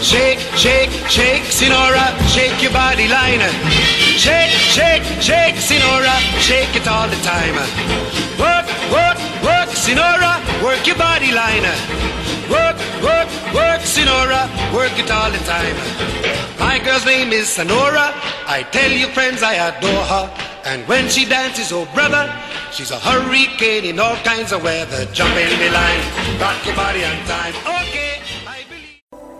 Shake, shake, shake, Sinora, shake your body line. Shake, shake, shake, Sinora, shake it all the time. Work, work, work, Sinora, work your body line. Work, work, work, Sinora, work it all the time. My girl's name is Sonora. I tell you friends I adore her. And when she dances, oh brother, she's a hurricane in all kinds of weather. Jump in the line, rock your body on time. Okay, I believe.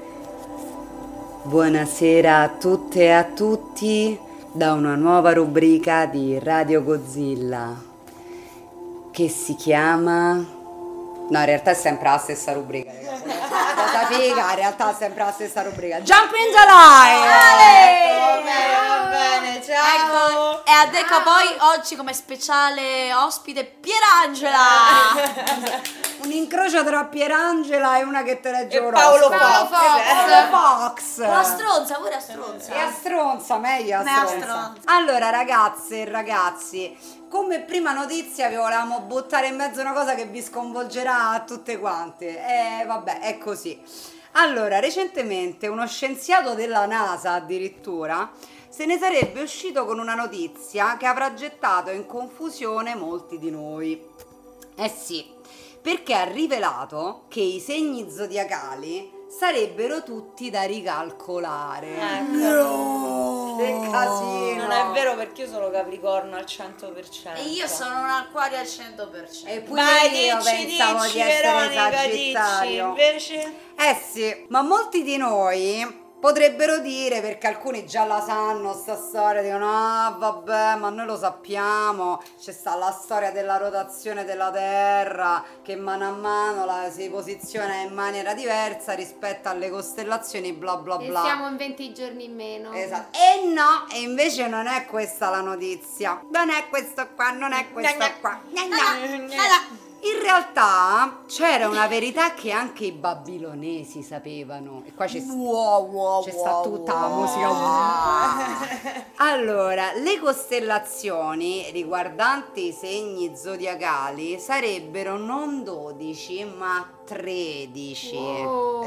Buonasera a tutte e a tutti da una nuova rubrica di Radio Godzilla che si chiama... No, in realtà è sempre la stessa rubrica. Cosa figa, in realtà è sempre la stessa rubrica. Jump in the line! Va bene, ciao! Ecco, e ad ecco poi oggi come speciale ospite Pierangela! Un incrocio tra Pierangela e una che te legge E Paolo Fox. La stronza, pure a stronza. E a stronza, meglio a Me a stronza. stronza. Allora ragazze e ragazzi, come prima notizia vi volevamo buttare in mezzo una cosa che vi sconvolgerà a tutte quante. Vabbè, è così. Allora, recentemente uno scienziato della NASA addirittura se ne sarebbe uscito con una notizia che avrà gettato in confusione molti di noi. Eh sì, perché ha rivelato che i segni zodiacali sarebbero tutti da ricalcolare. No! Che casino! Non è vero, perché io sono Capricorno al 100%. E io sono un acquario al 100%. E pure Vai, io dici, pensavo di essere Veronica, Sagittario. invece... Eh sì, ma molti di noi potrebbero dire, perché alcuni già la sanno sta storia, dicono ah vabbè, ma noi lo sappiamo, c'è sta la storia della rotazione della Terra che mano a mano si posiziona in maniera diversa rispetto alle costellazioni bla bla E bla. siamo in 20 giorni in meno. Esatto. E no, e invece non è questa la notizia. Non è questo qua, non è questo qua. In realtà c'era una verità che anche i babilonesi sapevano. E qua c'è sta tutta la musica. Allora, le costellazioni riguardanti i segni zodiacali sarebbero non 12 ma 13. Oh.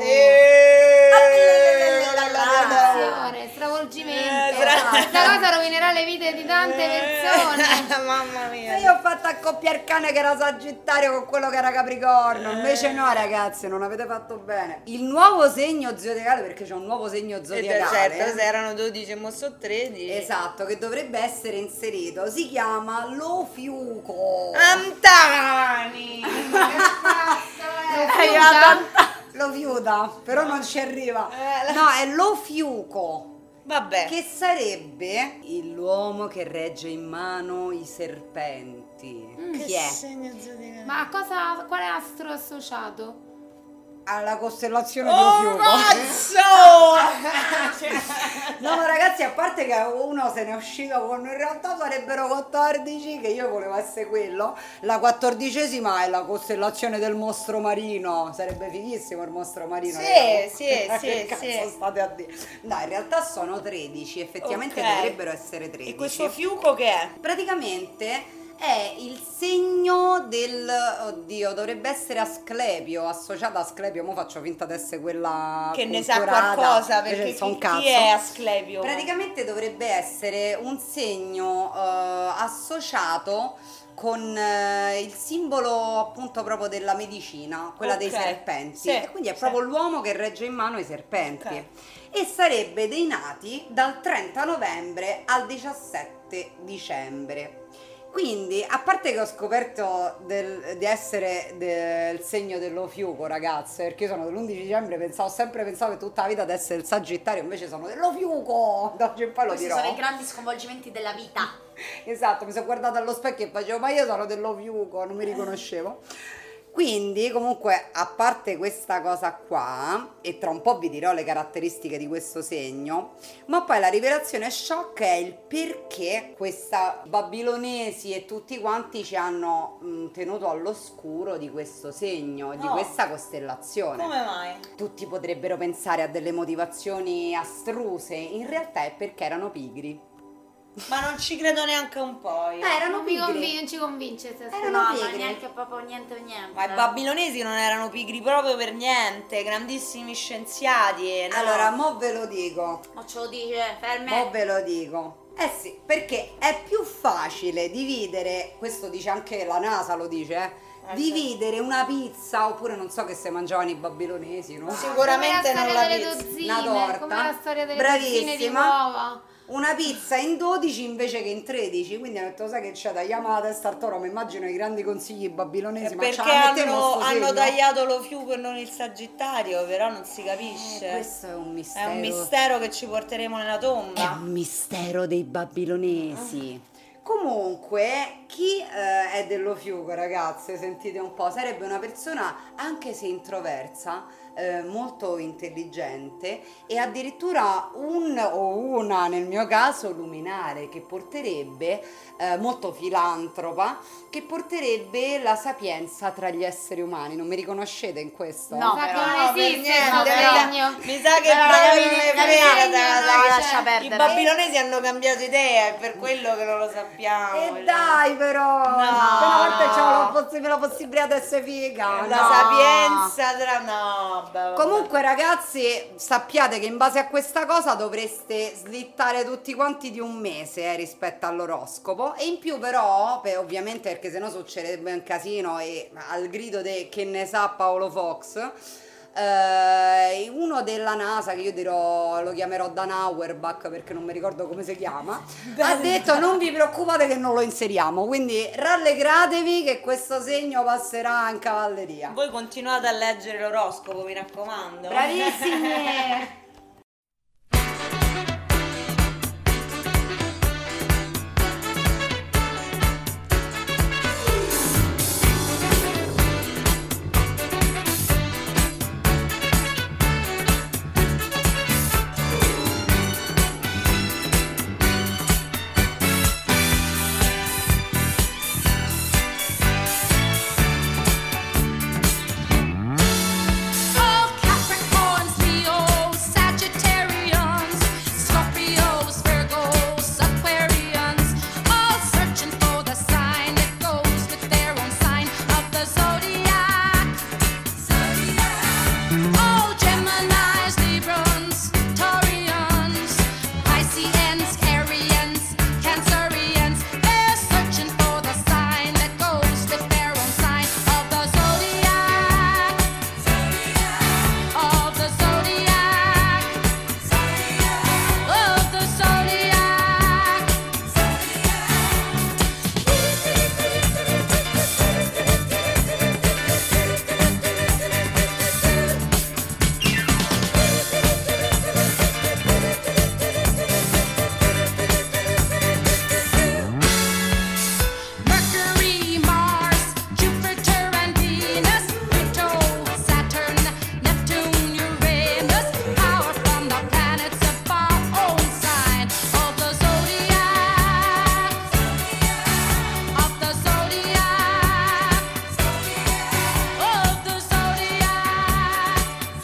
Attenzione, Stravolgimento. Questa cosa rovinerà le vite di tante persone. Mamma mia. E io ho fatto accoppiare il cane che era Sagittario con quello che era Capricorno. Invece no, ragazzi, non avete fatto bene. Il nuovo segno zodiacale, perché c'è un nuovo segno zodiacale. Certo, se erano 12 e mo so 13. Esatto, che dovrebbe essere inserito. Si chiama Lofiuco. Antani! Lo fiuta, però non ci arriva. No, è Lofiuco. Vabbè. Che sarebbe l'uomo che regge in mano i serpenti. Chi è? segno zodiacale? Ma a cosa, quale astro è associato? Alla costellazione di Oh, Lofiuco. mazzo! No, ma ragazzi, a parte che uno se ne è uscito con, in realtà sarebbero 14, che io volevo essere quello. La 14ª è la costellazione del mostro marino. Sarebbe fighissimo il mostro marino. Sì, Che sì, cazzo sì. state a dire? No, in realtà sono 13, effettivamente Ok. dovrebbero essere 13. E questo fiuco che è? Praticamente è il segno del... Oddio, dovrebbe essere Asclepio, associato a Asclepio. Mo faccio finta di essere quella Che ne sa culturata, qualcosa, invece perché so un chi cazzo. è Asclepio? Praticamente dovrebbe essere un segno associato con il simbolo appunto proprio della medicina, quella dei Ok, serpenti. sì, E quindi è sì. proprio l'uomo che regge in mano i serpenti. Ok. E sarebbe dei nati dal 30 novembre al 17 dicembre. Quindi, a parte che ho scoperto di essere del segno dello fiuco, ragazze, perché io sono dell'11 dicembre, ho sempre pensato che tutta la vita di essere il Sagittario, invece sono dello fiuco, da oggi in poi lo Questi dirò. sono i grandi sconvolgimenti della vita. Esatto, mi sono guardata allo specchio e facevo, ma io sono dello fiuco, non mi riconoscevo. Quindi, comunque, a parte questa cosa qua, e tra un po' vi dirò le caratteristiche di questo segno, ma poi la rivelazione shock è il perché questa babilonesi e tutti quanti ci hanno tenuto all'oscuro di questo segno, di No. questa costellazione. Come mai? Tutti potrebbero pensare a delle motivazioni astruse, in realtà è perché erano pigri. Ma non ci credo neanche un po' io. Erano Non pigri. non ci convince questa storia. Erano No, ma pigri. neanche proprio niente. Ma i babilonesi non erano pigri proprio per niente, grandissimi scienziati. No. Allora, mo ve lo dico. Ma ce lo dice, ferme. Mo ve lo dico. Eh sì, perché è più facile dividere, questo dice anche la NASA, lo dice, dividere una pizza, oppure non so che se mangiavano i babilonesi, no? Sicuramente non la pizza. Una torta. Come la storia delle dozzine di Bravissima. uova. Una pizza in 12 invece che in 13, quindi ho detto, sai che c'è, tagliamo la testa al toro, mi immagino i grandi consigli babilonesi, ma ce Perché la mettiamo sto hanno segno? tagliato lo fiuco e non il Sagittario, però non si capisce. Questo è un È mistero. un mistero che ci porteremo nella È tomba. un mistero dei babilonesi. Comunque, chi è dello fiuco, ragazze, sentite un po', sarebbe una persona, anche se introversa, molto intelligente e addirittura un o una, nel mio caso, luminare, che porterebbe, molto filantropa, che porterebbe la sapienza tra gli esseri umani. Non mi riconoscete in questo? No, Sa che però- non esiste niente, questo però- segno. Mi sa che Però proprio la non è la vero, no, lascia I perdere. babilonesi hanno cambiato idea, è per quello che non lo sappiamo. E dai però, appena volte c'ho la possibilità di essere figa. La no. sapienza tra... No, vabbè. Comunque ragazzi, sappiate che in base a questa cosa dovreste slittare tutti quanti di un mese rispetto all'oroscopo, e in più però, ovviamente perché sennò succederebbe un casino e al grido che ne sa Paolo Fox, uno della NASA, che io dirò, lo chiamerò Dan Auerbach perché non mi ricordo come si chiama, ha detto non vi preoccupate che non lo inseriamo, quindi rallegratevi che questo segno passerà in cavalleria. Voi continuate a leggere l'oroscopo, mi raccomando. Bravissime! All Capricorns, Leos, Sagittarians, Scorpios, Virgos, Aquarians, all searching for the sign that goes with their own sign of the zodiac. All Geminis, Librans, Taurians, Pisceans, Arians, Cancerians, they're searching for the sign that goes with their own sign of the zodiac. Of the zodiac, of the zodiac. Mercury, Mars, Jupiter and Venus, Pluto, Saturn, Neptune, Uranus, power from the planets of our own sign of the zodiac, of the zodiac, of the zodiac.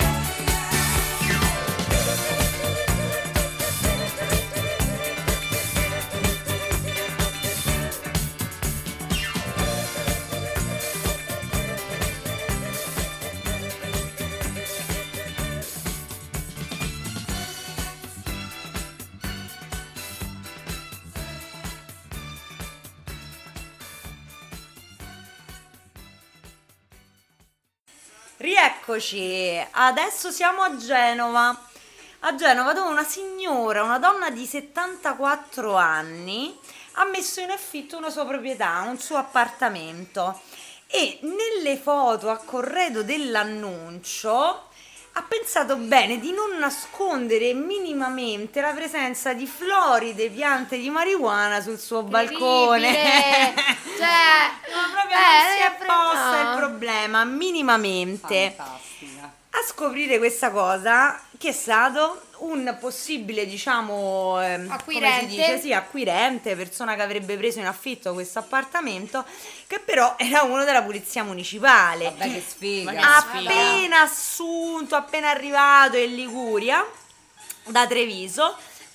Rieccoci, adesso siamo a Genova. A Genova, dove una signora, una donna di 74 anni, ha messo in affitto una sua proprietà, un suo appartamento, e nelle foto a corredo dell'annuncio ha pensato bene di non nascondere minimamente la presenza di floride piante di marijuana sul suo balcone. Incredibile. Cioè, Ma proprio non si è posta no. il problema minimamente. Fantastica. A scoprire questa cosa, che è stato un possibile, diciamo, come Acquirente. si dice? Sì, acquirente, persona che avrebbe preso in affitto questo appartamento, che però era uno della polizia municipale. Vabbè, che sfiga. Appena assunto, appena arrivato in Liguria, da Treviso,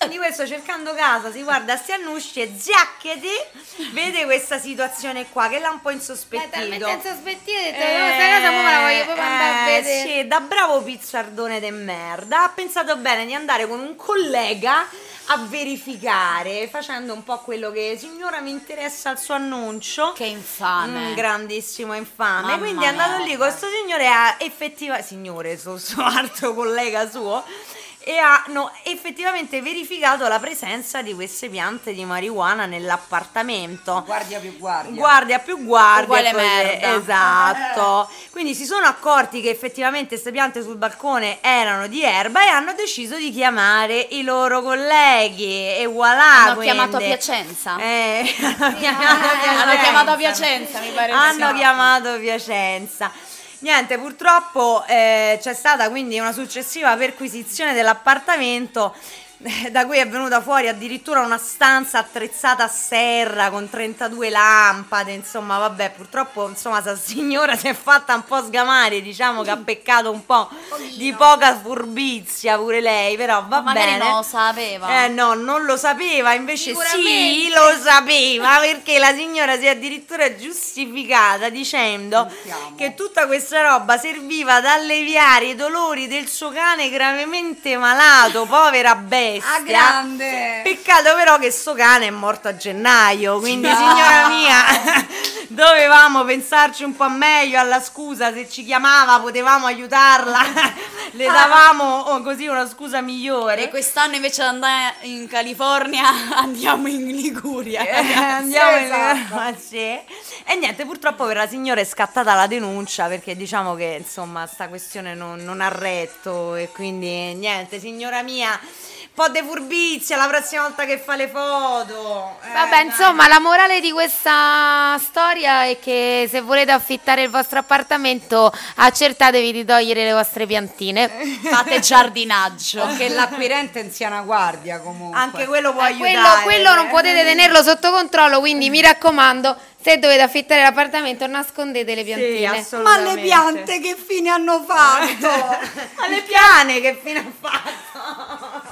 Quindi questo cercando casa si guarda sti annusci e ziaccheti vede questa situazione qua che l'ha un po' insospettito. talmente insospettito, ho detto, questa cosa mo me la voglio proprio andare a vedere. Sì, da bravo pizzardone de merda ha pensato bene di andare con un collega a verificare, facendo un po' quello che signora mi interessa il suo annuncio. Che infame. Grandissimo infame. Mamma Quindi è andato mia. lì con questo signore a signore, suo altro collega suo, e hanno effettivamente verificato la presenza di queste piante di marijuana nell'appartamento. Guardia più guardia. Guardia più guardia. Uguale così, merda. esatto. Quindi si sono accorti che effettivamente queste piante sul balcone erano di erba e hanno deciso di chiamare i loro colleghi e voilà. Hanno chiamato a quindi- Piacenza. hanno chiamato a Piacenza. Hanno chiamato a Piacenza, mi pare. Hanno chiamato Piacenza. Niente, purtroppo c'è stata quindi una successiva perquisizione dell'appartamento, da cui è venuta fuori addirittura una stanza attrezzata a serra con 32 lampade. Insomma, vabbè, purtroppo insomma sta signora si è fatta un po' sgamare, diciamo che ha peccato un po' di poca furbizia pure lei, però va Magari bene. non lo sapeva. No, non lo sapeva, invece sì, Sicuramente. lo sapeva, perché la signora si è addirittura giustificata dicendo Sentiamo. che tutta questa roba serviva ad alleviare i dolori del suo cane gravemente malato, povera bestia. Ah, grande. Peccato però che sto cane è morto a gennaio, quindi signora mia, dovevamo pensarci un po' meglio alla scusa, se ci chiamava potevamo aiutarla, le davamo così una scusa migliore. E quest'anno invece di andare in California andiamo in Liguria. Andiamo Sì, esatto. ma sì. E niente, purtroppo per la signora è scattata la denuncia, perché diciamo che insomma sta questione non ha retto, e quindi niente, signora mia, un po' di furbizia la prossima volta che fa le foto. Vabbè, Dai. insomma, la morale di questa storia è che se volete affittare il vostro appartamento, accertatevi di togliere le vostre piantine. Fate giardinaggio. Che l'acquirente non sia una guardia comunque. Anche quello può Quello, aiutare. quello non potete tenerlo sotto controllo, quindi mi raccomando, se dovete affittare l'appartamento, nascondete le Sì, piantine. Ma assolutamente. le piante che fine hanno fatto? Ma le piane che fine ha fatto?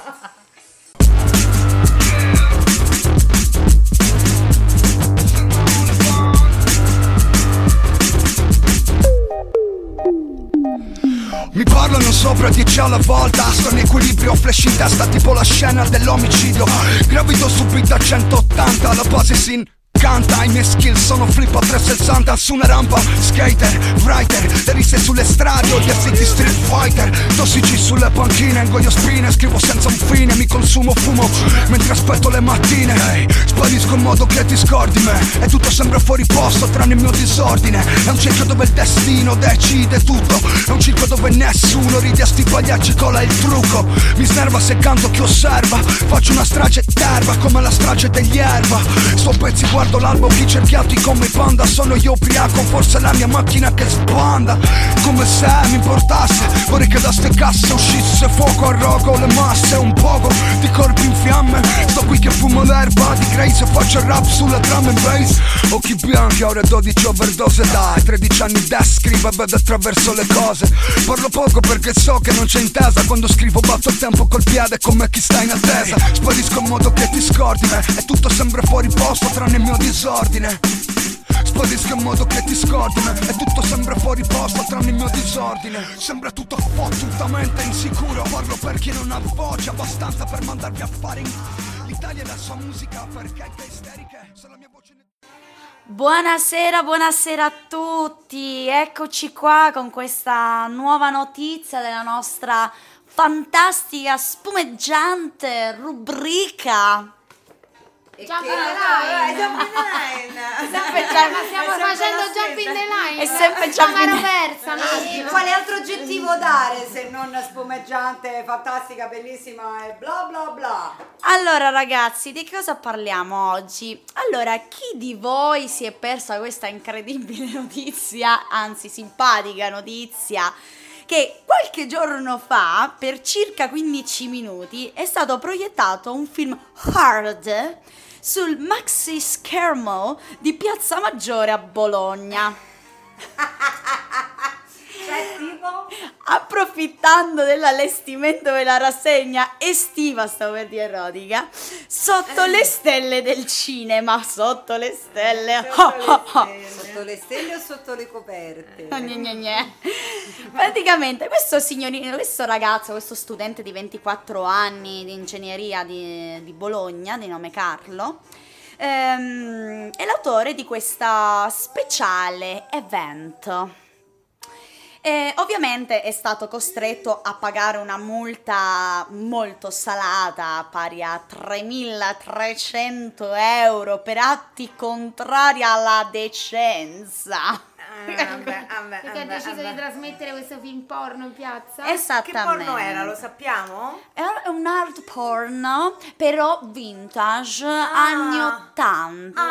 Mi parlano sopra 10 alla volta, sto in equilibrio, flash in testa tipo la scena dell'omicidio. Gravito subito a 180, la base si canta. I miei skill sono flip a 360 su una rampa, skater, writer, le risse sulle strade, odiarsi di street fighter. Tossici sulle panchine, ingoio spine, scrivo senza un fine, mi consumo fumo mentre aspetto le mattine. Hey, sparisco in modo che ti scordi me, e tutto sembra fuori posto tranne il mio disordine. È un cerchio dove il destino decide tutto, è un circo dove nessuno ride a sti pagliacci, cola il trucco. Mi snerva se canto chi osserva, faccio una strage d'erba come la strage degli erba. Sto pezzi, guardo l'albo, chi cerchiati come i panda. Sono io ubriaco, forse è la mia macchina che sbanda. Come se mi importasse, vorrei che da ste casse uscisse fuoco a rogo, le masse, un poco di corpi in fiamme. Sto qui che fumo l'erba di Grace e faccio il rap sulla drum and bass. Occhi bianchi, ore 12 overdose, dai 13 anni da scrivo e vedo attraverso le cose. Parlo poco perché so che non c'è intesa, quando scrivo batto il tempo col piede come chi sta in attesa. Sparisco in modo che ti scordi me, e tutto sembra fuori posto tranne il mio disordine. Sparisco in modo che ti scordi me, e tutto sembra fuori posto tranne il mio disordine. Sembra tutto fottutamente insicuro, parlo per chi non ha voce abbastanza per mandarvi a fare in... L'Italia e la sua musica, perché è isteriche, se la mia voce... Buonasera, buonasera a tutti. Eccoci qua con questa nuova notizia della nostra fantastica, spumeggiante rubrica. Jump in the line. Ma stiamo facendo jump in the line. È sempre Ma jump in ero the- persa un attimo. Quale altro aggettivo dare se non spumeggiante, fantastica, bellissima e bla bla bla? Allora ragazzi, di che cosa parliamo oggi? Allora, chi di voi si è persa questa incredibile notizia, anzi simpatica notizia, che qualche giorno fa, per circa 15 minuti, è stato proiettato un film hard sul maxi schermo di Piazza Maggiore a Bologna. Cioè, tipo... Approfittando dell'allestimento della rassegna estiva, stavo per dire erotica, sotto le stelle del cinema, sotto le stelle. Sotto le stelle o sotto le coperte? Gne, gne, gne. Praticamente questo signorino, questo ragazzo, questo studente di 24 anni di ingegneria di Bologna, di nome Carlo, è l'autore di questa speciale evento. Ovviamente è stato costretto a pagare una multa molto salata, pari a 3.300 euro per atti contrari alla decenza. Perché ha deciso di trasmettere questo film porno in piazza? Che Esattamente. porno era, lo sappiamo? È un art porno, però vintage, anni 80.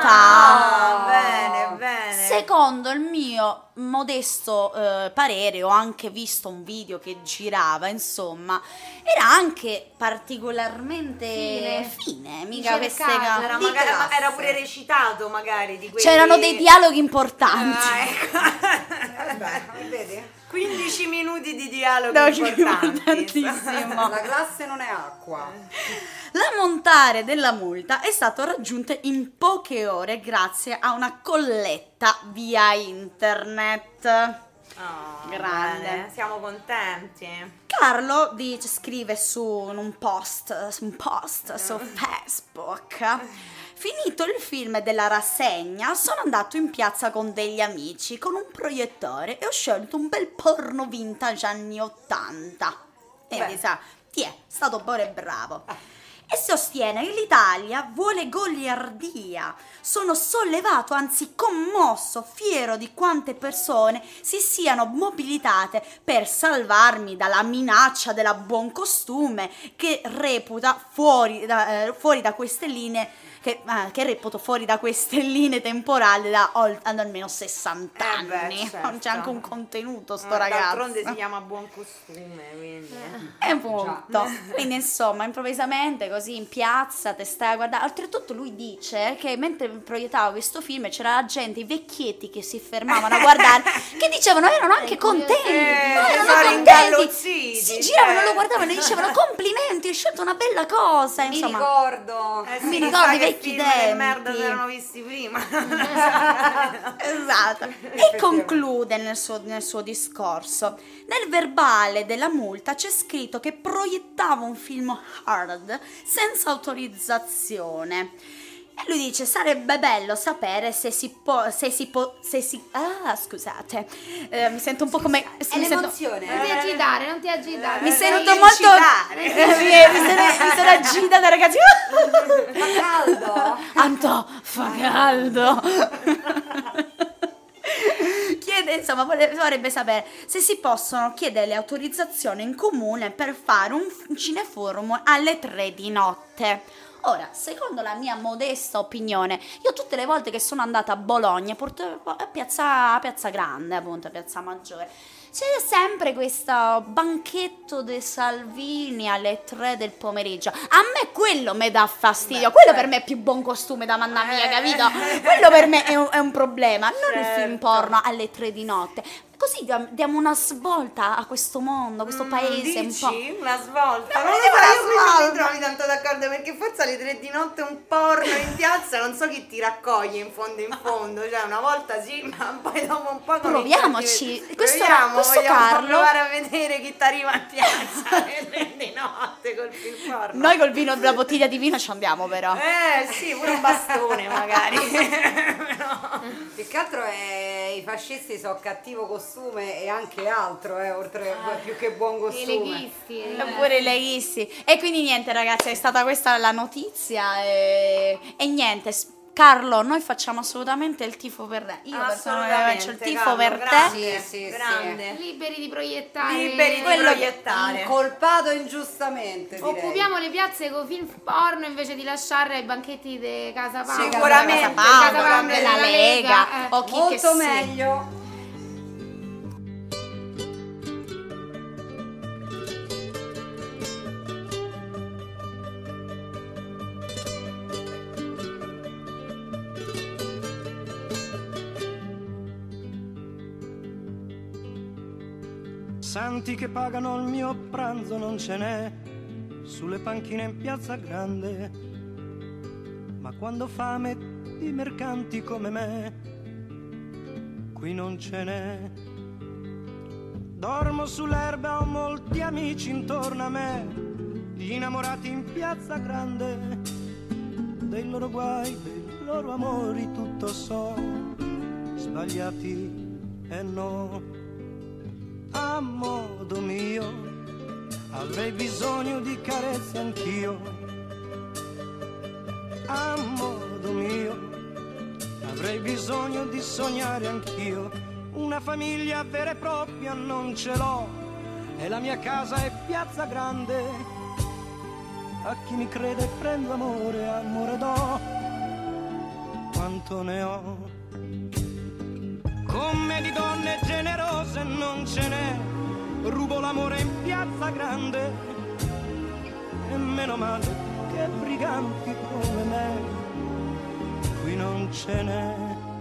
Bene. Secondo il mio modesto parere, ho anche visto un video che girava, insomma, era anche particolarmente fine, mica queste Ricercato. Era, Di magari, classe. era pure recitato magari di quelli... c'erano dei dialoghi importanti. Ecco. Vabbè, vedi? 15 minuti di dialogo Dialoghi importanti. importantissimo. La classe non è acqua. L'ammontare della multa è stato raggiunto in poche ore grazie a una colletta via internet. Oh, Grande. bene, siamo contenti. Carlo scrive su un post su Facebook: finito il film della rassegna, sono andato in piazza con degli amici con un proiettore e ho scelto un bel porno vintage anni 80. E mi sa, ti è stato pure bravo. E sostiene che l'Italia vuole goliardia. Sono sollevato, anzi commosso, fiero di quante persone si siano mobilitate per salvarmi dalla minaccia della buon costume che reputa fuori da queste linee, che reputo fuori da queste linee temporali da almeno 60 anni. certo. C'è anche un contenuto sto D'altronde ragazzo. si chiama buon costume, quindi... È molto. Quindi insomma, improvvisamente così in piazza te stai a guardare. Oltretutto lui dice che mentre proiettava questo film c'era la gente, i vecchietti che si fermavano a guardare, che dicevano erano anche contenti. No, si erano sono contenti. ingallozziti, Si giravano, certo. lo guardavano e dicevano complimenti, hai scelto una bella cosa. Mi Insomma, ricordo. Mi chissà ricordo i che vecchi film tempi. che merda si erano visti prima. esatto. E conclude nel suo discorso: nel verbale della multa c'è scritto che proiettava un film hard senza autorizzazione. E lui dice: sarebbe bello sapere se si può. Scusate, mi sento un po' come. È mi sento- l'emozione. Non ti agitare. mi sento devi molto. eccitare. Mi sono agitata, ragazzi. Fa caldo? Anto, fa caldo. Chiede, insomma, vorrebbe sapere se si possono chiedere le autorizzazioni in comune per fare un cineforum alle 3 di notte. Ora, secondo la mia modesta opinione, io tutte le volte che sono andata a Bologna, a Piazza Grande, appunto, a Piazza Maggiore, c'è sempre questo banchetto dei Salvini alle 3 del pomeriggio. A me quello mi dà fastidio. Quello per me è più buon costume da manna mia, capito? Quello per me è un problema. Non il film porno alle 3 di notte. Così diamo una svolta a questo mondo, a questo paese Dici? un po'. Una svolta? No, Non lo dico so, una io qui non mi svolta. trovi tanto d'accordo, perché forse alle 3 di notte un porno in piazza non so chi ti raccoglie in fondo, cioè una volta sì, ma poi dopo un po' comincia a Proviamoci. diventare- Questo vogliamo Carlo- provare a vedere chi ti arriva in piazza alle 3 di notte col film porno. Noi col vino, la bottiglia di vino ci andiamo però. Sì, pure un bastone magari. Più che altro i fascisti sono cattivo costume e anche altro, oltre più che buon I costume. leghisti. Pure i leghisti. E quindi niente ragazzi, è stata questa la notizia e niente. Carlo, noi facciamo assolutamente il tifo per te. Io personalmente faccio il tifo Carlo, per grande, Sì, sì, grande. Liberi di proiettare. Liberi di Quello- proiettare. Colpato ingiustamente, direi. Occupiamo le piazze con film porno invece di lasciare ai banchetti di Casa Pound. Sicuramente. Casa Casa Pound, Pound della della Lega Lega, o chi che Molto sia. meglio. santi che pagano il mio pranzo non ce n'è sulle panchine in Piazza Grande, ma quando fame di mercanti come me qui non ce n'è. Dormo sull'erba, ho molti amici intorno a me, gli innamorati in Piazza Grande, dei loro guai, dei loro amori tutto so, sbagliati e no. A modo mio avrei bisogno di carezze anch'io, a modo mio avrei bisogno di sognare anch'io, una famiglia vera e propria non ce l'ho e la mia casa è Piazza Grande. A chi mi crede prendo amore, amore do, quanto ne ho. Come di donne generose non ce n'è, rubo l'amore in Piazza Grande e meno male che briganti come me qui non ce n'è.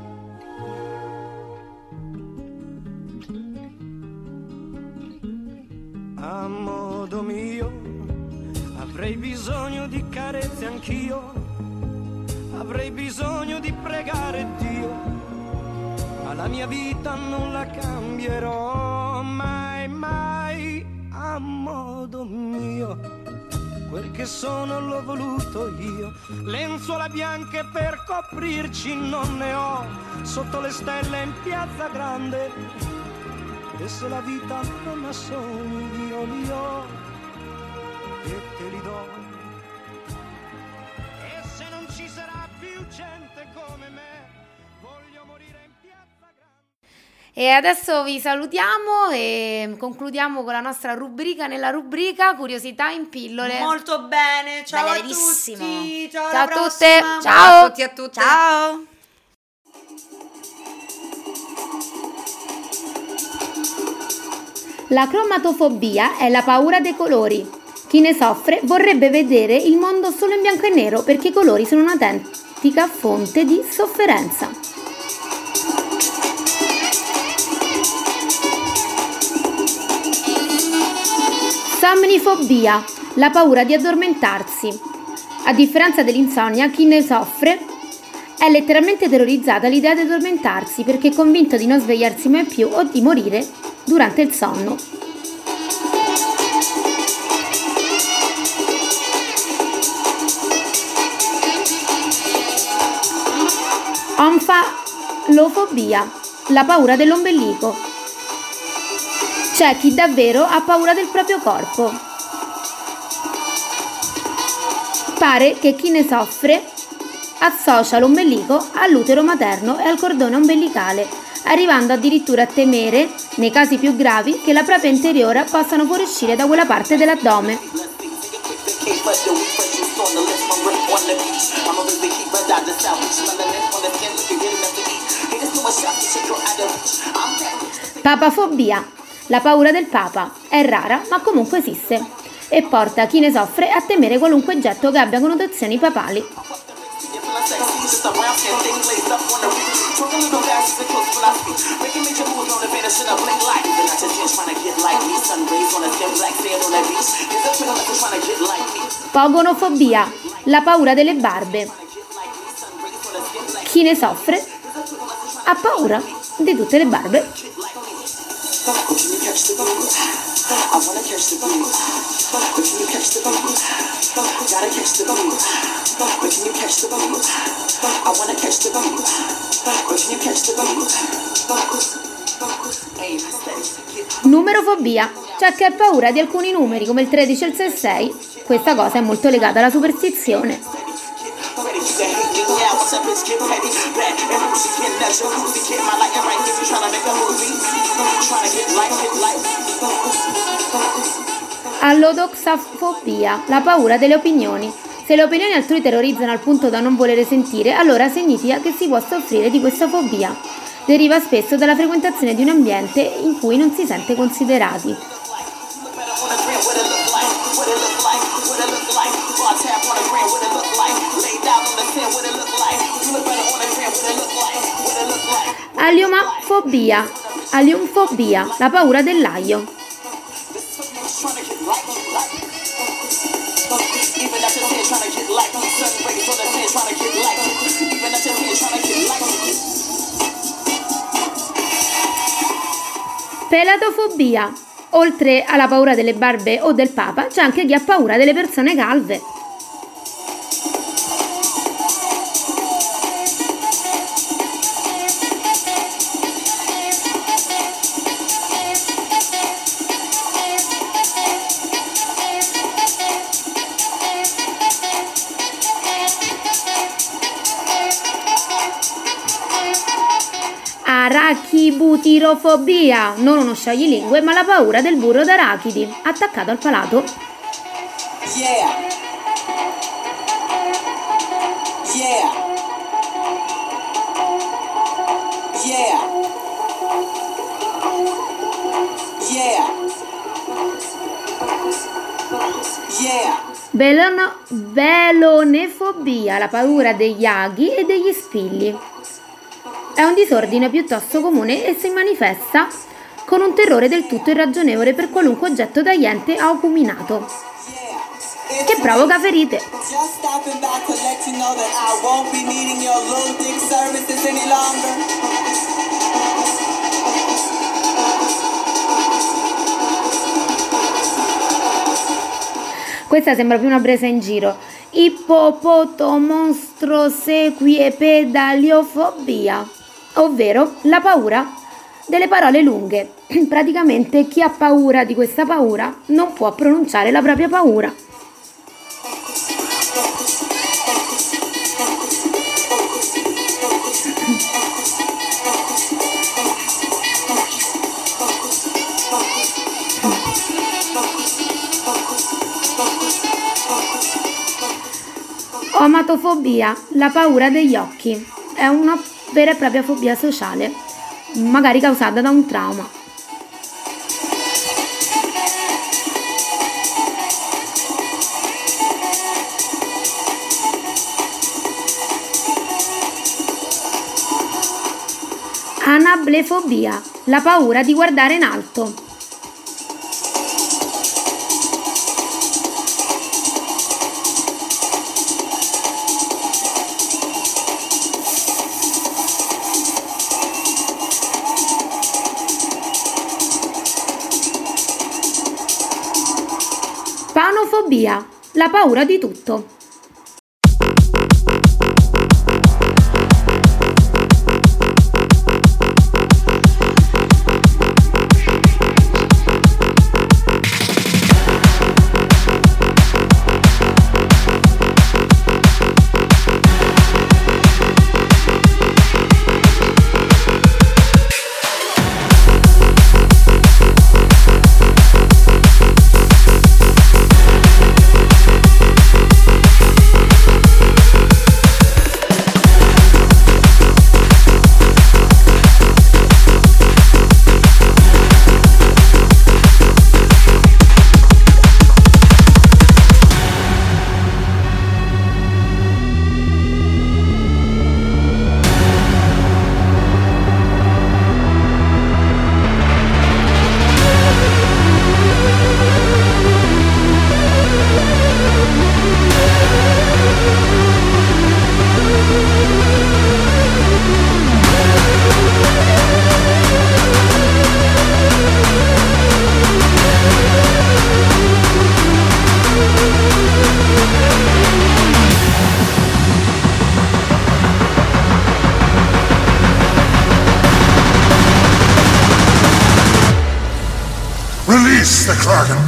A modo mio avrei bisogno di carezze anch'io, avrei bisogno di pregare Dio, ma la mia vita non la cambierò mai, mai. A modo mio, quel che sono l'ho voluto io, lenzuola bianche per coprirci non ne ho, sotto le stelle in Piazza Grande, e se la vita non ha sogni io li ho e te li do. E se non ci sarà più gente come me, voglio morire in Piazza Grande. E adesso vi salutiamo e concludiamo con la nostra rubrica nella rubrica Curiosità in pillole. Molto bene, ciao a Bellissimo. tutti. Ciao, Ciao alla a tutte. prossima. Ciao. a tutti e a tutte. Ciao! La cromatofobia è la paura dei colori. Chi ne soffre vorrebbe vedere il mondo solo in bianco e nero perché i colori sono un'autentica fonte di sofferenza. Somnifobia, la paura di addormentarsi. A differenza dell'insonnia, chi ne soffre è letteralmente terrorizzata all'idea di addormentarsi perché è convinto di non svegliarsi mai più o di morire durante il sonno. Omfalofobia, la paura dell'ombelico. C'è chi davvero ha paura del proprio corpo. Pare che chi ne soffre associa l'ombelico all'utero materno e al cordone ombelicale, arrivando addirittura a temere, nei casi più gravi, che la propria interiora possano fuoriuscire da quella parte dell'addome. Papafobia, la paura del papa. È rara, ma comunque esiste, e porta chi ne soffre a temere qualunque oggetto che abbia connotazioni papali. Pogonofobia, la paura delle barbe. Chi ne soffre ha paura di tutte le barbe. Numerofobia, c'è chi ha paura di alcuni numeri come il 13 e il 66. Questa cosa è molto legata alla superstizione. Allodoxafobia, la paura delle opinioni. Se le opinioni altrui terrorizzano al punto da non volere sentire, allora significa che si può soffrire di questa fobia. Deriva spesso dalla frequentazione di un ambiente in cui non si sente considerati. Aliumfobia, la paura dell'aglio. Pelatofobia. Oltre alla paura delle barbe o del papa, c'è anche chi ha paura delle persone calve. Arachibutirofobia, non uno scioglilingue, ma la paura del burro d'arachidi attaccato al palato. Yeah. Yeah. Yeah. Yeah. Yeah. Velonefobia, la paura degli aghi e degli spilli. È un disordine piuttosto comune e si manifesta con un terrore del tutto irragionevole per qualunque oggetto tagliente o acuminato, che provoca ferite. Just stopping back to let you know that I won't be needing your little dick services any longer. Questa sembra più una presa in giro. Ippopotomonstrosequiepedaliofobia, ovvero la paura delle parole lunghe. Praticamente chi ha paura di questa paura non può pronunciare la propria paura. Omatofobia, la paura degli occhi. È una vera e propria fobia sociale, magari causata da un trauma. Anablefobia, la paura di guardare in alto. Panofobia, la paura di tutto. Release the Kraken!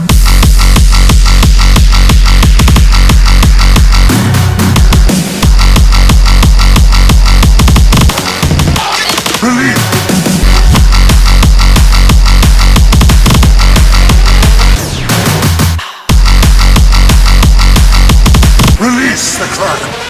Release! Release the Kraken!